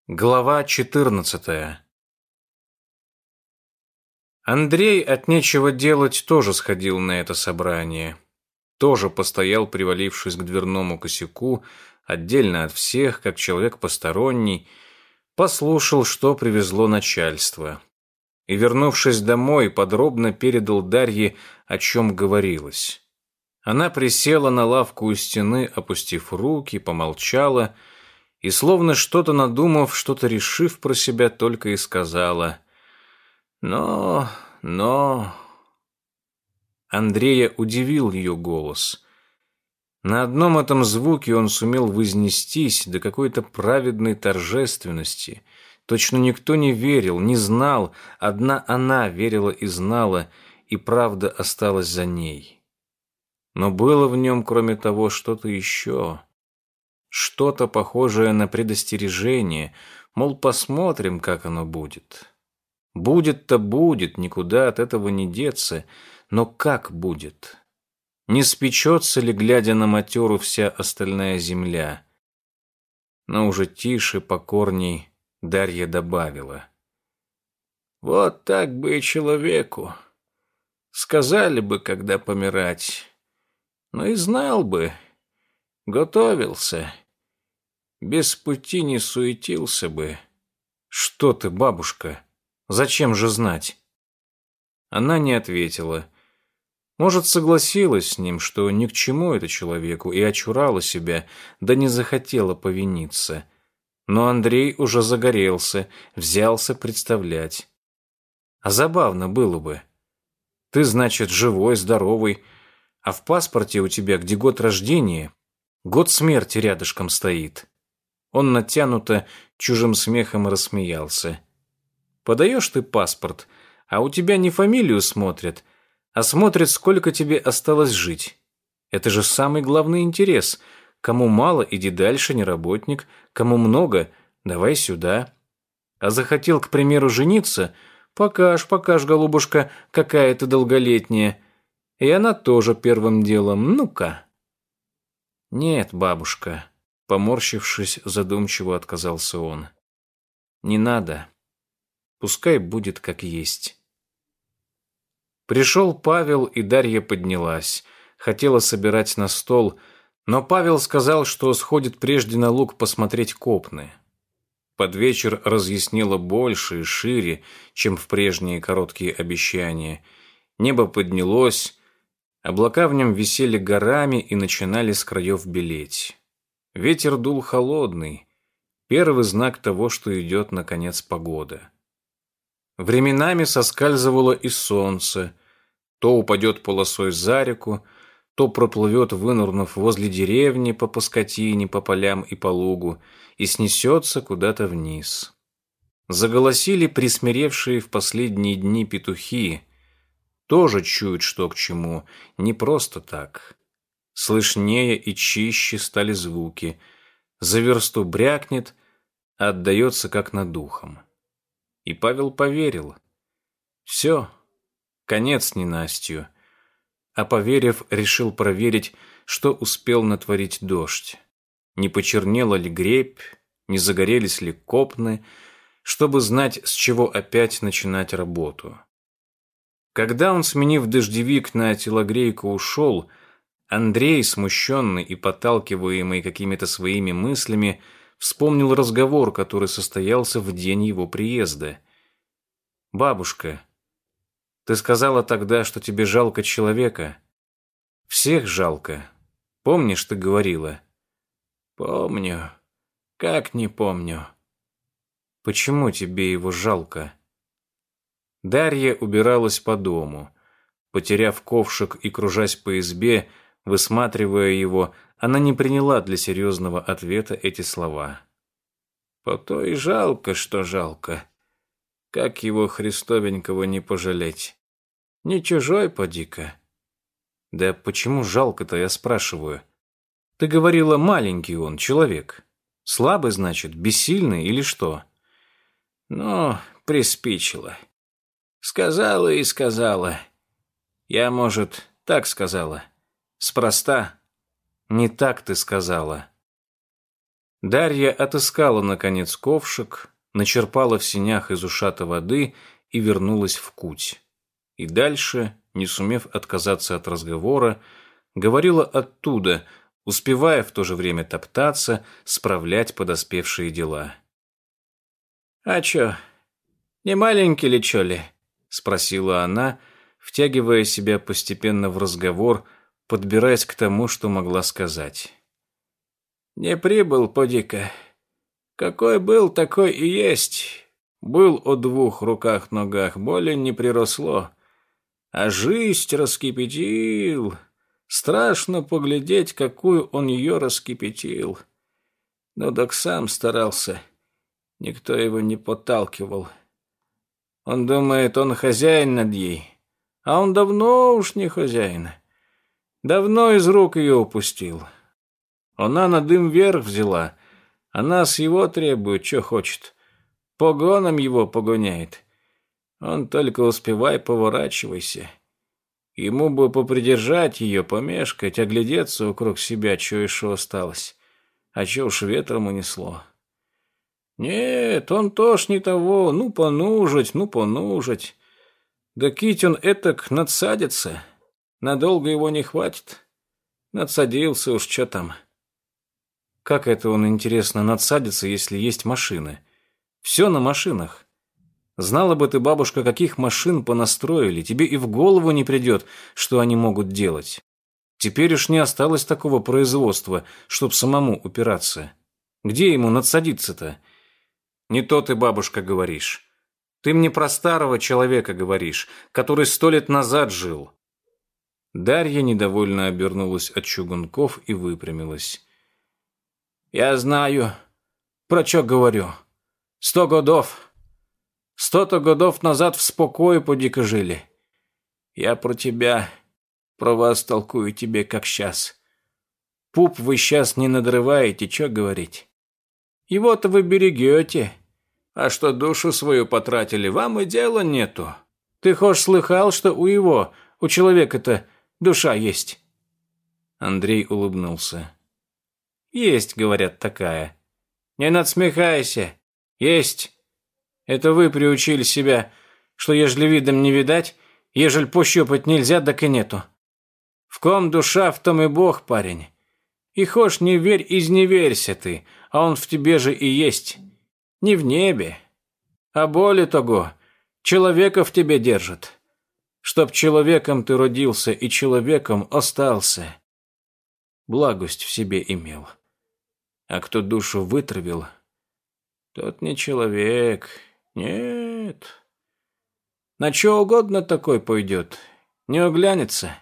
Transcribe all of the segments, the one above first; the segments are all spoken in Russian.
Глава 14. Андрей от нечего делать тоже сходил на это собрание. Тоже постоял, привалившись к дверному косяку, отдельно от всех, как человек посторонний, послушал, что привезло начальство. И, вернувшись домой, подробно передал Дарье, о чем говорилось. Она присела на лавку у стены, опустив руки, помолчала и, словно что-то надумав, что-то решив про себя, только и сказала: «Но...» Андрея удивил ее голос. На одном этом звуке он сумел вознестись до какой-то праведной торжественности. Точно никто не верил, не знал, одна она верила и знала, и правда осталась за ней. Но было в нем, кроме того, что-то еще. Что-то похожее на предостережение, мол, посмотрим, как оно будет. Будет-то будет, никуда от этого не деться, но как будет? Не спечется ли, глядя на матеру, вся остальная земля? Но уже тише, покорней Дарья добавила: «Вот так бы и человеку. Сказали бы, когда помирать. Но и знал бы, готовился. Без пути не суетился бы». «Что ты, бабушка? Зачем же знать?» Она не ответила. Может, согласилась с ним, что ни к чему это человеку, и очурала себя, да не захотела повиниться. Но Андрей уже загорелся, взялся представлять. А забавно было бы. Ты, значит, живой, здоровый, а в паспорте у тебя, где год рождения, год смерти рядышком стоит. Он натянуто чужим смехом рассмеялся. Подаешь ты паспорт, а у тебя не фамилию смотрят, а смотрят, сколько тебе осталось жить. Это же самый главный интерес. Кому мало, иди дальше, не работник. Кому много, давай сюда. А захотел, к примеру, жениться, покажь, голубушка, какая ты долголетняя. И она тоже первым делом, ну-ка. Нет, бабушка, поморщившись, задумчиво отказался он. Не надо. Пускай будет как есть. Пришел Павел, и Дарья поднялась. Хотела собирать на стол, но Павел сказал, что сходит прежде на луг посмотреть копны. Под вечер разъяснило больше и шире, чем в прежние короткие обещания. Небо поднялось, облака в нем висели горами и начинали с краев белеть. Ветер дул холодный, первый знак того, что идет, наконец, погода. Временами соскальзывало и солнце, то упадет полосой за реку, то проплывет, вынырнув возле деревни по паскотине, по полям и по лугу, и снесется куда-то вниз. Заголосили присмиревшие в последние дни петухи, тоже чуют, что к чему, не просто так. Слышнее и чище стали звуки, за версту брякнет, а отдается как над духом. И Павел поверил. Все, конец ненастью. А поверив, решил проверить, что успел натворить дождь. Не почернела ли гребь, не загорелись ли копны, чтобы знать, с чего опять начинать работу. Когда он, сменив дождевик на телогрейку, ушел, Андрей, смущенный и подталкиваемый какими-то своими мыслями, вспомнил разговор, который состоялся в день его приезда. «Бабушка, ты сказала тогда, что тебе жалко человека. Всех жалко. Помнишь, ты говорила?» «Помню. Как не помню?» «Почему тебе его жалко?» Дарья убиралась по дому. Потеряв ковшик и кружась по избе, высматривая его, она не приняла для серьезного ответа эти слова. «По то и жалко, что жалко. Как его Христовенького не пожалеть? Не чужой поди-ка». «Да почему жалко-то, я спрашиваю? Ты говорила, маленький он, человек. Слабый, значит, бессильный или что?» «Ну, приспичило. Сказала и сказала. Я, может, так сказала. Спроста». «Не так ты сказала». Дарья отыскала, наконец, ковшик, начерпала в сенях из ушата воды и вернулась в куть. И дальше, не сумев отказаться от разговора, говорила оттуда, успевая в то же время топтаться, справлять подоспевшие дела. «А чё, не маленький ли чё ли?» — спросила она, втягивая себя постепенно в разговор, подбираясь к тому, что могла сказать. «Не прибыл, поди-ка. Какой был, такой и есть. Был о 2 руках-ногах, более не приросло. А жизнь раскипятил. Страшно поглядеть, какую он ее раскипятил. Но так сам старался. Никто его не подталкивал. Он думает, он хозяин над ей. А он давно уж не хозяин. Давно из рук ее упустил. Она на дым вверх взяла. Она с его требует, что хочет. Погоном его погоняет. Он только успевай, поворачивайся. Ему бы попридержать ее, помешкать, оглядеться вокруг себя, что еще осталось. А что уж ветром унесло. Нет, он тоже не того. Ну, понужить. Да кить он этак надсадится. Надолго его не хватит. Надсадился уж, что там. Как это он, интересно, надсадится, если есть машины? Все на машинах. Знала бы ты, бабушка, каких машин понастроили, тебе и в голову не придет, что они могут делать. Теперь уж не осталось такого производства, чтоб самому упираться. Где ему надсадиться-то? Не то ты, бабушка, говоришь. Ты мне про старого человека говоришь, который 100 лет назад жил. Дарья недовольно обернулась от чугунков и выпрямилась. Я знаю, про что говорю. 100 годов. 100 годов назад в спокое поди-ка жили. Я про тебя, про вас толкую тебе, как сейчас. Пуп вы сейчас не надрываете, что говорить. Его-то вы берегете. А что душу свою потратили, вам и дела нету. Ты хоть слыхал, что у человека-то душа есть?» Андрей улыбнулся. «Есть, говорят, такая. Не надсмехайся. Есть. Это вы приучили себя, что ежели видом не видать, ежели пощупать нельзя, так и нету. В ком душа, в том и Бог, парень. И хошь не верь, изневерься ты, а он в тебе же и есть. Не в небе. А более того, человека в тебе держит. Чтоб человеком ты родился и человеком остался. Благость в себе имел. А кто душу вытравил, тот не человек. Нет. На что угодно такой пойдет. Не оглянется.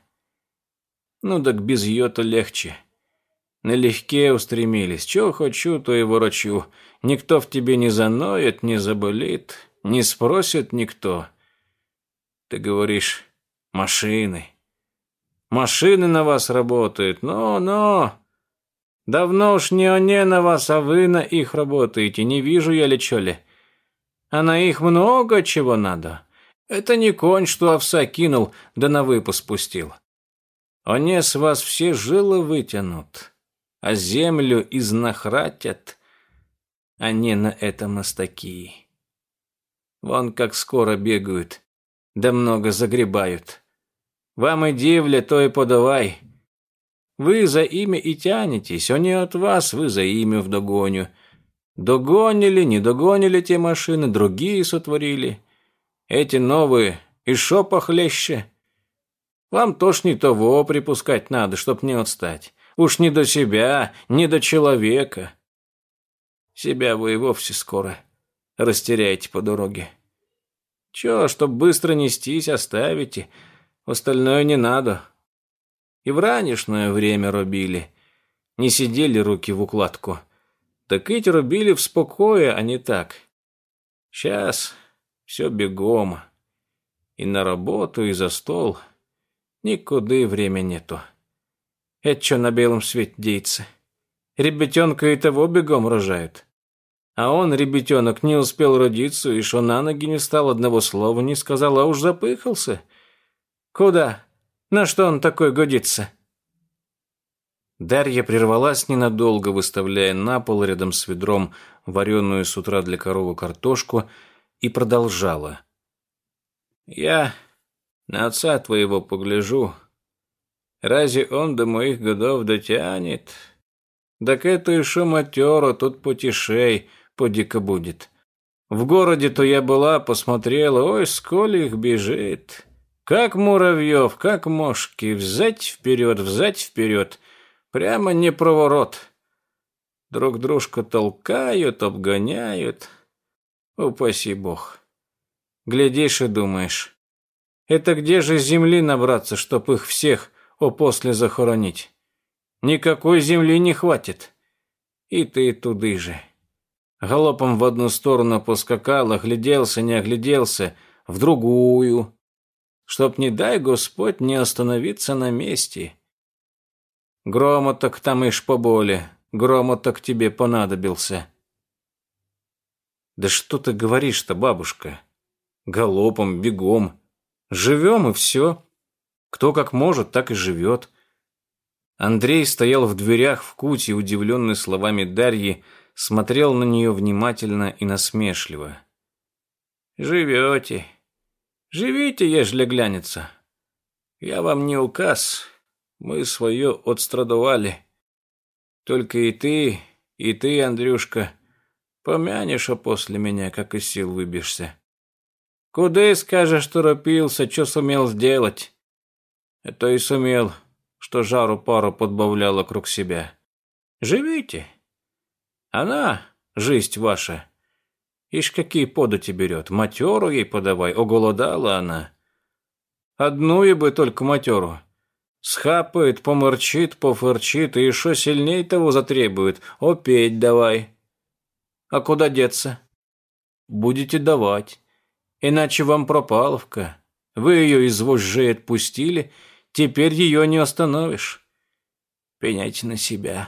Ну так без ее-то легче. Налегке устремились. Чего хочу, то и ворочу. Никто в тебе не заноет, не заболит, не спросит никто. Ты говоришь, машины. Машины на вас работают. Но. Давно уж не они на вас, а вы на их работаете. Не вижу я ли чё ли. А на их много чего надо. Это не конь, что овса кинул, да на выпас пустил. Они с вас все жилы вытянут, а землю изнахратят. Они на это мастаки. Вон как скоро бегают, да много загребают. Вам и дивля, то и подавай. Вы за ими и тянетесь, они от вас, вы за ими вдогоню. Догонили, не догонили те машины, другие сотворили. Эти новые, и шо похлеще. Вам тоже не того припускать надо, чтоб не отстать. Уж не до себя, не до человека. Себя вы и вовсе скоро растеряете по дороге. Чё, чтоб быстро нестись, оставите. Остальное не надо. И в ранешное время рубили. Не сидели руки в укладку. Так ведь рубили в спокое, а не так. Сейчас все бегом. И на работу, и за стол. Никуда время нету. Это что на белом свете деется? Ребятенка и того бегом рожают. А он, ребятенок, не успел родиться, и шо на ноги не стал, одного слова не сказал, а уж запыхался. Куда? На что он такой годится? Дарья прервалась ненадолго, выставляя на пол рядом с ведром вареную с утра для коровы картошку, и продолжала. «Я на отца твоего погляжу. Разве он до моих годов дотянет? Так это еще матеро, тут потишей, подико будет. В городе-то я была, посмотрела, ой, сколь их бежит. Как муравьев, как мошки, взять вперед, прямо не проворот. Друг дружку толкают, обгоняют. Упаси бог. Глядишь и думаешь, это где же земли набраться, чтоб их всех опосле захоронить? Никакой земли не хватит. И ты туды же. Галопом в одну сторону поскакал, огляделся, не огляделся, в другую. Чтоб, не дай Господь, не остановиться на месте. Громоток там ишь поболе, громоток тебе понадобился. Да что ты говоришь-то, бабушка? Галопом, бегом. Живем и все. Кто как может, так и живет. Андрей стоял в дверях в куте, удивленный словами Дарьи, смотрел на нее внимательно и насмешливо. «Живете. Живите, ежели глянется. Я вам не указ. Мы свое отстрадовали. Только и ты, Андрюшка, помянешь после меня, как из сил выбьешься. Куда, скажешь, торопился, что сумел сделать? Это и сумел, что жару-пару подбавлял вокруг себя. Живите. Она, жизнь ваша, ишь какие подати берет, матеру ей подавай, оголодала она. Одну и бы только матеру. Схапает, поморчит, пофырчит, и еще сильней того затребует, опеть давай. А куда деться? Будете давать, иначе вам пропаловка. Вы ее из вожжей отпустили, теперь ее не остановишь. Пеняйте на себя.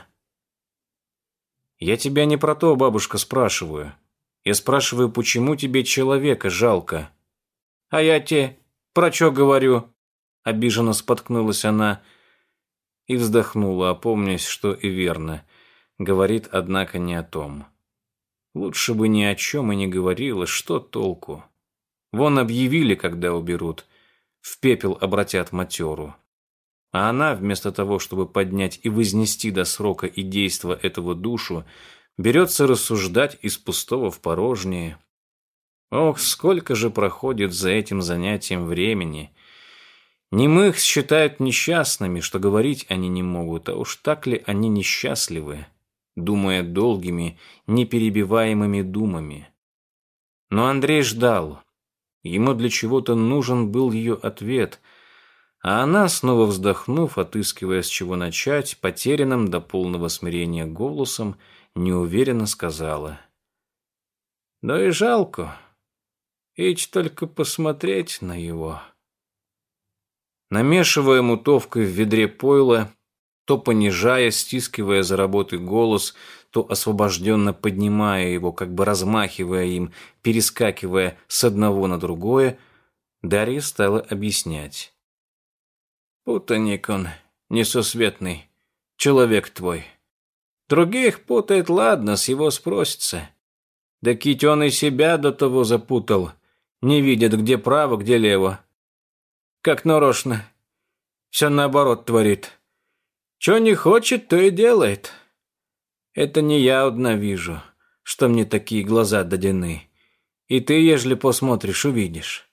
Я тебя не про то, бабушка, спрашиваю. Я спрашиваю, почему тебе человека жалко? А я тебе про что говорю? Обиженно споткнулась она и вздохнула, опомнясь, что и верно. Говорит, однако, не о том. Лучше бы ни о чем и не говорила, что толку? Вон объявили, когда уберут, в пепел обратят матеру. А она, вместо того, чтобы поднять и вознести до срока и действа этого душу, берется рассуждать из пустого в порожнее. Ох, сколько же проходит за этим занятием времени. Немых считают несчастными, что говорить они не могут, а уж так ли они несчастливы, думая долгими, неперебиваемыми думами. Но Андрей ждал. Ему для чего-то нужен был ее ответ, а она, снова вздохнув, отыскивая с чего начать, потерянным до полного смирения голосом, неуверенно сказала. «Да и жалко. Ич только посмотреть на его». Намешивая мутовкой в ведре пойла, то понижая, стискивая за работой голос, то освобожденно поднимая его, как бы размахивая им, перескакивая с одного на другое, Дарья стала объяснять. «Путаник он, несусветный, человек твой. Других путает, ладно, с его спросится. Да кить он и себя до того запутал, не видит, где право, где лево. Как нарочно, все наоборот творит. Че не хочет, то и делает. Это не я одна вижу, что мне такие глаза дадены. И ты, ежели посмотришь, увидишь.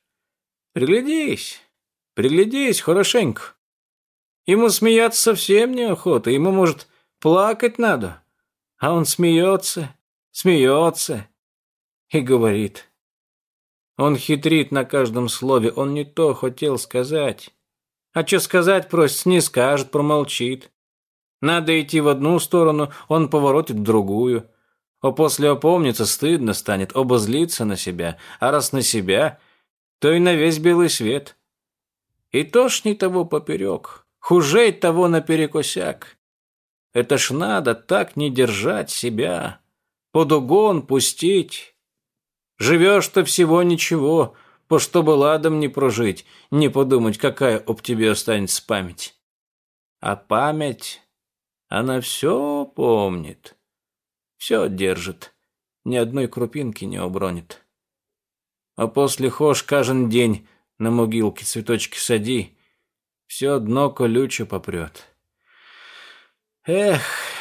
Приглядись хорошенько. Ему смеяться совсем неохота, ему, может, плакать надо. А он смеется и говорит. Он хитрит на каждом слове, он не то хотел сказать. А что сказать просит, не скажет, промолчит. Надо идти в одну сторону, он поворотит в другую. А после опомнится, стыдно станет, обозлится на себя. А раз на себя, то и на весь белый свет. И тошни того поперек, хужей того наперекосяк. Это ж надо так не держать себя, под угон пустить. Живешь-то всего ничего, по чтобы ладом не прожить, не подумать, какая об тебе останется память. А память, Она все помнит, все держит, ни одной крупинки не обронит. А после хошь каждый день на могилке цветочки сади, все дно колюче попрет. Эх!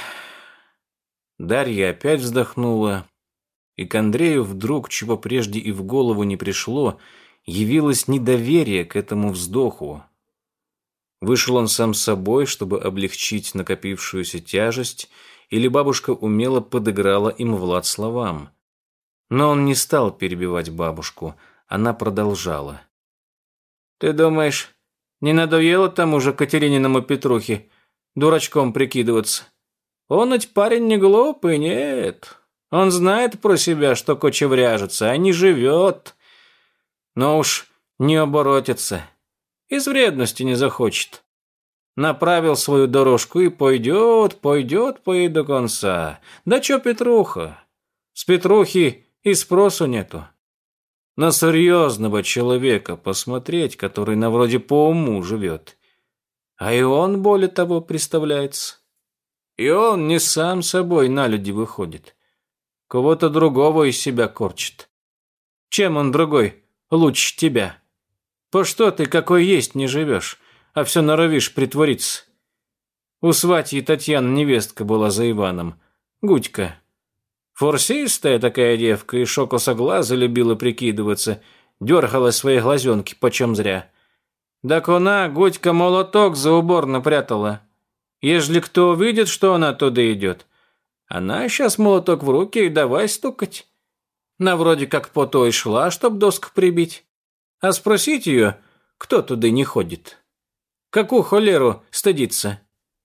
Дарья опять вздохнула, и к Андрею вдруг, чего прежде и в голову не пришло, явилось недоверие к этому вздоху. Вышел он сам собой, чтобы облегчить накопившуюся тяжесть, или бабушка умело подыграла им в лад словам. Но он не стал перебивать бабушку, она продолжала. «Ты думаешь, не надоело тому же Катерининому Петрухе дурачком прикидываться? Он ведь парень не глупый, нет. Он знает про себя, что кочевряжется, а не живет. Но уж не оборотится. Из вредности не захочет. Направил свою дорожку и пойдет до конца. Да чё Петруха? С Петрухи и спросу нету. На серьезного человека посмотреть, который на вроде по уму живет. А и он, более того, представляется. И он не сам собой на люди выходит. Кого-то другого из себя корчит. Чем он другой лучше тебя? По что ты, какой есть, не живешь, а все норовишь притвориться? У сватьи Татьяны невестка была за Иваном. Гудька. Форсистая такая девка, и шокосоглаза любила прикидываться, дергала свои глазенки почем зря. Так она, Гудька, молоток за убор напрятала. Ежели кто увидит, что она туда идет, она сейчас молоток в руки и давай стукать. На вроде как по той шла, чтоб доску прибить. А спросить ее, кто туда не ходит. Какую холеру стыдиться?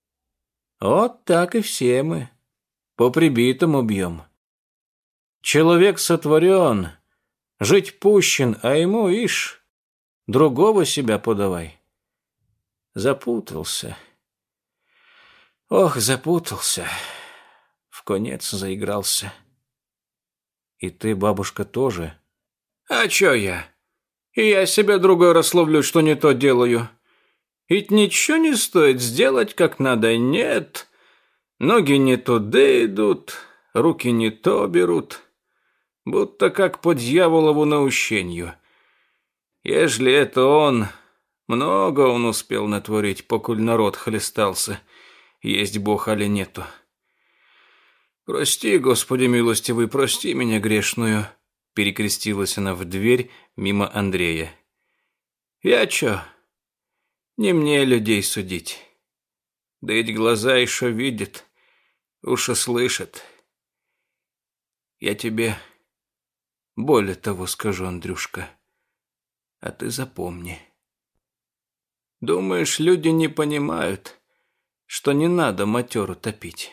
Вот так и все мы. По прибитому бьем. Человек сотворен, жить пущен, а ему, ишь, другого себя подавай. Запутался. Ох, запутался. В конец заигрался. И ты, бабушка, тоже? А чё я? И я себя другой рассловлю, что не то делаю. Ведь ничего не стоит сделать, как надо. Нет. Ноги не туда идут, руки не то берут. Будто как по дьяволову наущению. Ежели это он, много он успел натворить, покуль народ хлестался. Есть Бог, али нету. Прости, Господи милостивый, прости меня грешную. Перекрестилась она в дверь мимо Андрея. Я чё? Не мне людей судить. Да ведь глаза еще видят, уши слышат. Я тебе более того скажу, Андрюшка, а ты запомни. Думаешь, люди не понимают, что не надо матеру топить?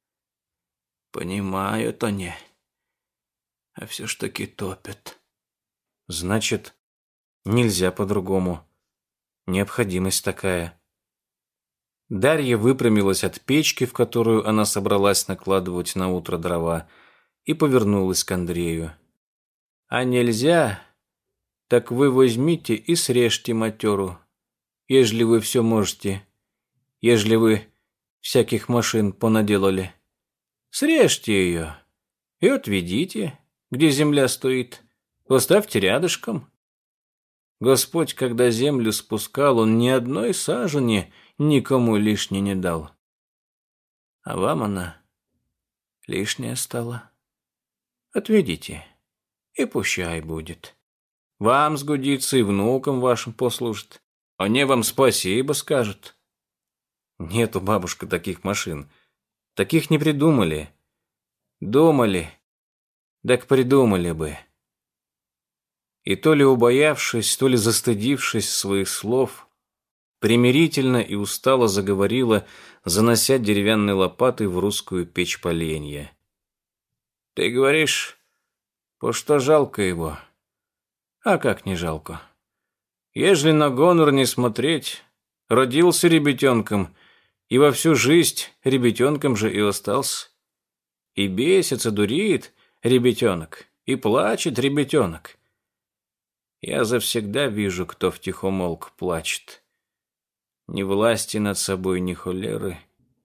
Понимают они, а все ж таки топят. Значит, нельзя по-другому. Необходимость такая. Дарья выпрямилась от печки, в которую она собралась накладывать на утро дрова, и повернулась к Андрею. А нельзя, так вы возьмите и срежьте матеру, ежели вы все можете, ежели вы всяких машин понаделали. Срежьте ее и отведите, где земля стоит, поставьте рядышком. Господь, когда землю спускал, он ни одной сажени никому лишней не дал. А вам она лишняя стала. Отведите, и пущай будет. Вам сгодится и внукам вашим послужит. Они вам спасибо скажут. Нету, бабушка, таких машин. Таких не придумали. Думали, так придумали бы. И то ли убоявшись, то ли застыдившись своих слов, примирительно и устало заговорила, занося деревянной лопатой в русскую печь поленья. Ты говоришь, по что жалко его? А как не жалко? Ежели на гонор не смотреть, родился ребятенком, и во всю жизнь ребятенком же и остался. И бесится, дурит ребятенок, и плачет ребятенок. Я завсегда вижу, кто втихомолку плачет. Ни власти над собой, ни холеры,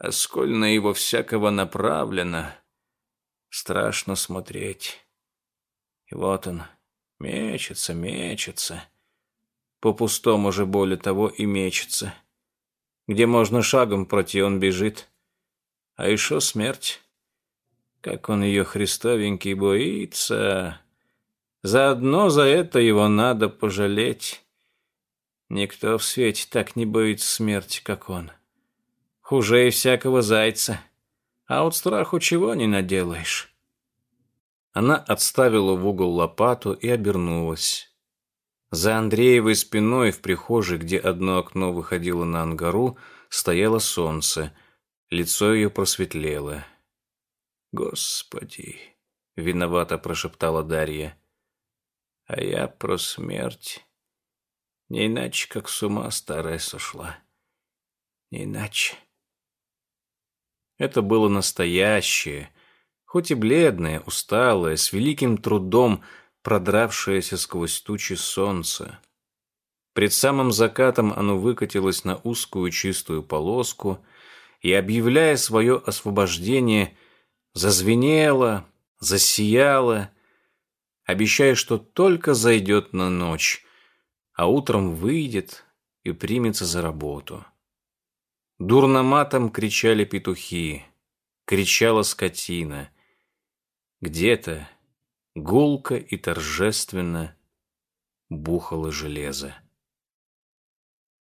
А сколь на его всякого направлено, страшно смотреть. И вот он мечется, мечется. По-пустому же более того и мечется. Где можно шагом пройти, он бежит. А еще смерть. Как он ее, христовенький, боится. Заодно за это его надо пожалеть. Никто в свете так не боится смерти, как он. Хуже и всякого зайца. А от страху чего не наделаешь. Она отставила в угол лопату и обернулась. За Андреевой спиной в прихожей, где одно окно выходило на ангару, стояло солнце. Лицо ее просветлело. «Господи!» — виновато прошептала Дарья. «А я про смерть. Не иначе, как с ума старая сошла. Не иначе». Это было настоящее, хоть и бледное, усталое, с великим трудом продравшееся сквозь тучи солнце. Пред самым закатом оно выкатилось на узкую чистую полоску и, объявляя свое освобождение, зазвенело, засияло, обещая, что только зайдет на ночь, а утром выйдет и примется за работу. Дурно матом кричали петухи, кричала скотина. Где-то гулко и торжественно бухало железо.